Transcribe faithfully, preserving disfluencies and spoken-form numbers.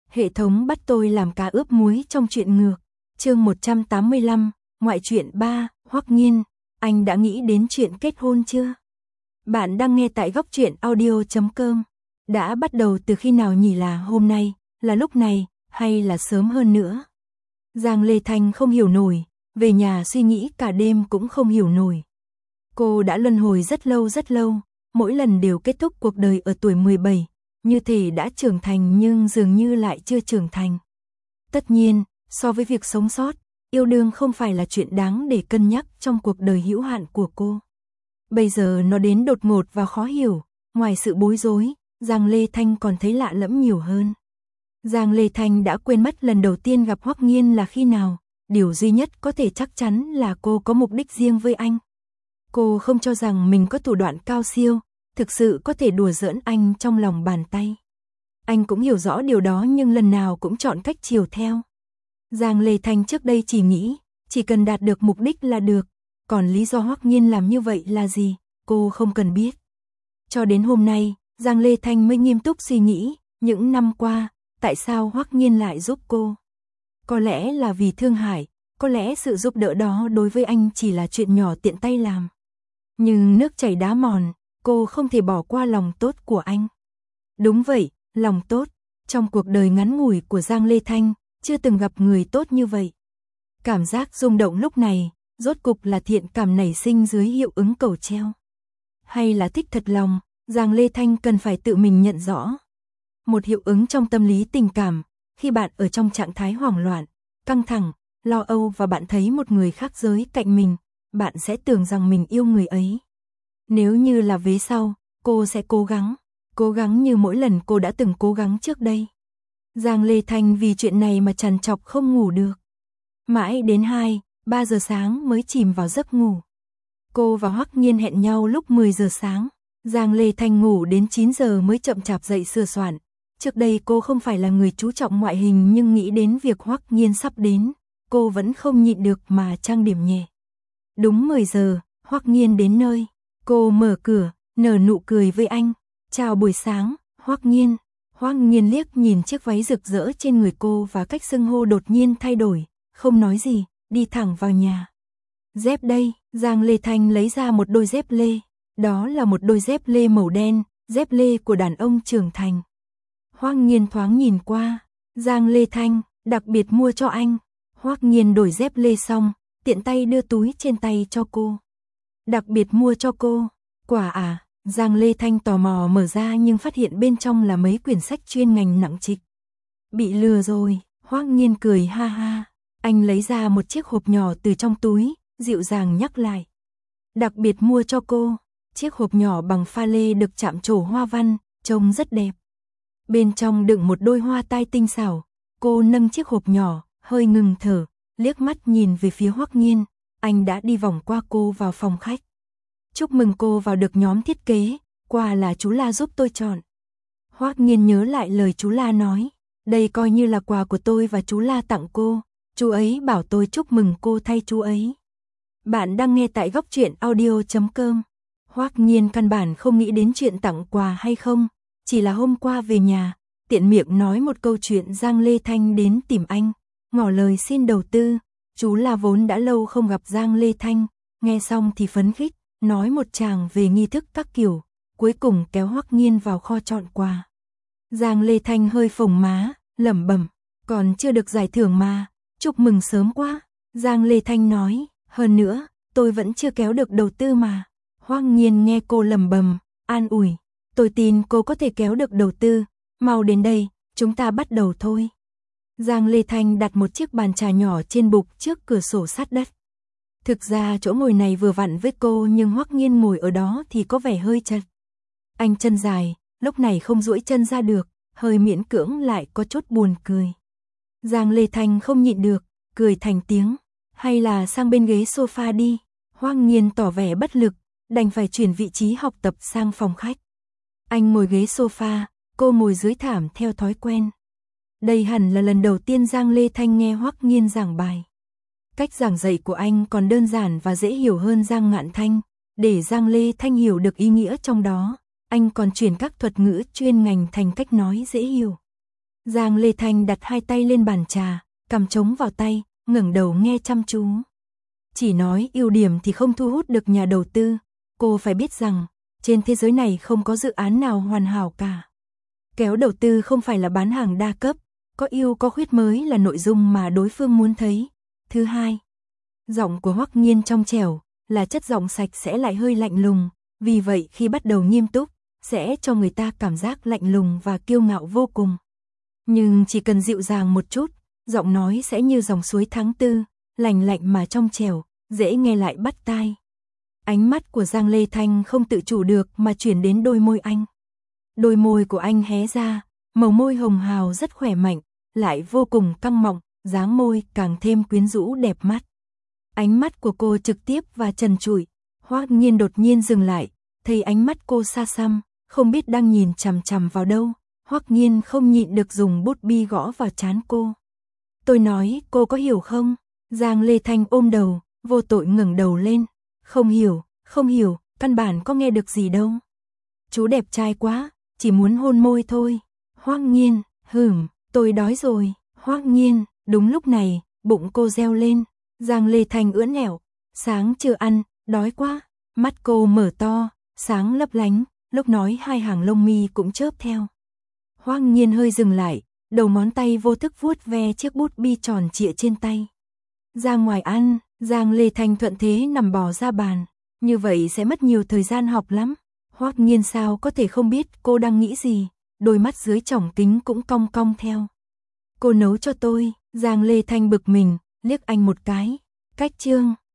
Hệ thống bắt tôi làm cá ướp muối trong truyện ngược. Chương một trăm tám mươi lăm, ngoại truyện ba, Hoắc Nghiên, anh đã nghĩ đến chuyện kết hôn chưa? Bạn đang nghe tại góc truyện audio chấm com. Đã bắt đầu từ khi nào nhỉ, là hôm nay, là lúc này, hay là sớm hơn nữa? Giang Lê Thanh không hiểu nổi, về nhà suy nghĩ cả đêm cũng không hiểu nổi. Cô đã luân hồi rất lâu rất lâu, mỗi lần đều kết thúc cuộc đời ở tuổi mười bảy, như thể đã trưởng thành nhưng dường như lại chưa trưởng thành. Tất nhiên, so với việc sống sót, yêu đương không phải là chuyện đáng để cân nhắc trong cuộc đời hữu hạn của cô. Bây giờ nó đến đột ngột và khó hiểu, ngoài sự bối rối, Giang Lê Thanh còn thấy lạ lẫm nhiều hơn. Giang Lê Thanh đã quên mất lần đầu tiên gặp Hoắc Nghiên là khi nào, điều duy nhất có thể chắc chắn là cô có mục đích riêng với anh. Cô không cho rằng mình có thủ đoạn cao siêu, thực sự có thể đùa giỡn anh trong lòng bàn tay. Anh cũng hiểu rõ điều đó nhưng lần nào cũng chọn cách chiều theo. Giang Lê Thanh trước đây chỉ nghĩ, chỉ cần đạt được mục đích là được, còn lý do Hoắc Nghiên làm như vậy là gì, cô không cần biết. Cho đến hôm nay, Giang Lê Thanh mới nghiêm túc suy nghĩ, những năm qua, tại sao Hoắc Nghiên lại giúp cô? Có lẽ là vì thương hại, có lẽ sự giúp đỡ đó đối với anh chỉ là chuyện nhỏ tiện tay làm. Nhưng nước chảy đá mòn, cô không thể bỏ qua lòng tốt của anh. Đúng vậy, lòng tốt, trong cuộc đời ngắn ngủi của Giang Lê Thanh, chưa từng gặp người tốt như vậy. Cảm giác rung động lúc này, rốt cục là thiện cảm nảy sinh dưới hiệu ứng cầu treo. Hay là thích thật lòng, Giang Lê Thanh cần phải tự mình nhận rõ. Một hiệu ứng trong tâm lý tình cảm, khi bạn ở trong trạng thái hoảng loạn, căng thẳng, lo âu và bạn thấy một người khác giới cạnh mình, bạn sẽ tưởng rằng mình yêu người ấy. Nếu như là vế sau, cô sẽ cố gắng, cố gắng như mỗi lần cô đã từng cố gắng trước đây. Giang Lê Thanh vì chuyện này mà trằn trọc không ngủ được. Mãi đến hai, ba giờ sáng mới chìm vào giấc ngủ. Cô và Hoắc Nghiên hẹn nhau lúc mười giờ sáng. Giang Lê Thanh ngủ đến chín giờ mới chậm chạp dậy sửa soạn. Trước đây cô không phải là người chú trọng ngoại hình nhưng nghĩ đến việc Hoắc Nghiên sắp đến, cô vẫn không nhịn được mà trang điểm nhẹ. Đúng mười giờ, Hoắc Nghiên đến nơi. Cô mở cửa, nở nụ cười với anh. Chào buổi sáng, Hoắc Nghiên. Hoắc Nghiên liếc nhìn chiếc váy rực rỡ trên người cô và cách xưng hô đột nhiên thay đổi, không nói gì, đi thẳng vào nhà. Dép đây, Giang Lê Thanh lấy ra một đôi dép lê. Đó là một đôi dép lê màu đen, dép lê của đàn ông trưởng thành. Hoắc Nghiên thoáng nhìn qua, Giang Lê Thanh, đặc biệt mua cho anh. Hoắc Nghiên đổi dép lê xong, tiện tay đưa túi trên tay cho cô. Đặc biệt mua cho cô, quả à? Giang Lê Thanh tò mò mở ra nhưng phát hiện bên trong là mấy quyển sách chuyên ngành nặng trịch. Bị lừa rồi, Hoắc Nghiên cười ha ha. Anh lấy ra một chiếc hộp nhỏ từ trong túi, dịu dàng nhắc lại. Đặc biệt mua cho cô, chiếc hộp nhỏ bằng pha lê được chạm trổ hoa văn, trông rất đẹp. Bên trong đựng một đôi hoa tai tinh xảo, cô nâng chiếc hộp nhỏ, hơi ngừng thở, liếc mắt nhìn về phía Hoắc Nghiên, anh đã đi vòng qua cô vào phòng khách. Chúc mừng cô vào được nhóm thiết kế, quà là chú La giúp tôi chọn. Hoắc Nghiên nhớ lại lời chú La nói, đây coi như là quà của tôi và chú La tặng cô, chú ấy bảo tôi chúc mừng cô thay chú ấy. Bạn đang nghe tại góc truyện audio chấm com. Hoắc Nghiên căn bản không nghĩ đến chuyện tặng quà hay không, chỉ là hôm qua về nhà, tiện miệng nói một câu chuyện Giang Lê Thanh đến tìm anh, ngỏ lời xin đầu tư. Chú La vốn đã lâu không gặp Giang Lê Thanh, nghe xong thì phấn khích, nói một tràng về nghi thức các kiểu, cuối cùng kéo Hoắc Nghiên vào kho chọn quà. Giang Lê Thanh hơi phồng má, lẩm bẩm, còn chưa được giải thưởng mà, chúc mừng sớm quá. Giang Lê Thanh nói, hơn nữa, tôi vẫn chưa kéo được đầu tư mà. Hoắc Nghiên nghe cô lẩm bẩm, an ủi, tôi tin cô có thể kéo được đầu tư, mau đến đây, chúng ta bắt đầu thôi. Giang Lê Thanh đặt một chiếc bàn trà nhỏ trên bục trước cửa sổ sát đất. Thực ra chỗ ngồi này vừa vặn với cô nhưng Hoắc Nghiên ngồi ở đó thì có vẻ hơi chật. Anh chân dài, lúc này không duỗi chân ra được, hơi miễn cưỡng lại có chút buồn cười. Giang Lê Thanh không nhịn được, cười thành tiếng, hay là sang bên ghế sofa đi. Hoắc Nghiên tỏ vẻ bất lực, đành phải chuyển vị trí học tập sang phòng khách. Anh ngồi ghế sofa, cô ngồi dưới thảm theo thói quen. Đây hẳn là lần đầu tiên Giang Lê Thanh nghe Hoắc Nghiên giảng bài. Cách giảng dạy của anh còn đơn giản và dễ hiểu hơn Giang Ngạn Thanh, để Giang Lê Thanh hiểu được ý nghĩa trong đó, anh còn chuyển các thuật ngữ chuyên ngành thành cách nói dễ hiểu. Giang Lê Thanh đặt hai tay lên bàn trà, cầm trống vào tay, ngẩng đầu nghe chăm chú. Chỉ nói ưu điểm thì không thu hút được nhà đầu tư, cô phải biết rằng, trên thế giới này không có dự án nào hoàn hảo cả. Kéo đầu tư không phải là bán hàng đa cấp, có ưu có khuyết mới là nội dung mà đối phương muốn thấy. Thứ hai, giọng của Hoắc Nghiên trong trẻo, là chất giọng sạch sẽ lại hơi lạnh lùng, vì vậy khi bắt đầu nghiêm túc, sẽ cho người ta cảm giác lạnh lùng và kiêu ngạo vô cùng. Nhưng chỉ cần dịu dàng một chút, giọng nói sẽ như dòng suối tháng tư, lành lạnh mà trong trẻo, dễ nghe lại bắt tai. Ánh mắt của Giang Lê Thanh không tự chủ được mà chuyển đến đôi môi anh. Đôi môi của anh hé ra, màu môi hồng hào rất khỏe mạnh, lại vô cùng căng mọng, dáng môi càng thêm quyến rũ đẹp mắt. Ánh mắt của cô trực tiếp và trần trụi, Hoắc Nghiên đột nhiên dừng lại, thấy ánh mắt cô xa xăm, không biết đang nhìn chằm chằm vào đâu. Hoắc Nghiên không nhịn được dùng bút bi gõ vào trán cô. Tôi nói, cô có hiểu không? Giang Lê Thanh ôm đầu, vô tội ngẩng đầu lên. Không hiểu, không hiểu, căn bản có nghe được gì đâu. Chú đẹp trai quá, chỉ muốn hôn môi thôi. Hoắc Nghiên, hửm, tôi đói rồi. Hoắc Nghiên, đúng lúc này, bụng cô reo lên. Giang Lê Thanh ưỡn ẻo, sáng chưa ăn, đói quá. Mắt cô mở to, sáng lấp lánh, lúc nói hai hàng lông mi cũng chớp theo. Hoắc Nghiên hơi dừng lại, đầu ngón tay vô thức vuốt ve chiếc bút bi tròn trịa trên tay. Ra ngoài ăn, Giang Lê Thanh thuận thế nằm bò ra bàn, như vậy sẽ mất nhiều thời gian học lắm. Hoắc Nghiên sao có thể không biết cô đang nghĩ gì, đôi mắt dưới tròng kính cũng cong cong theo. Cô nấu cho tôi, Giang Lê Thanh bực mình, liếc anh một cái. Cách chương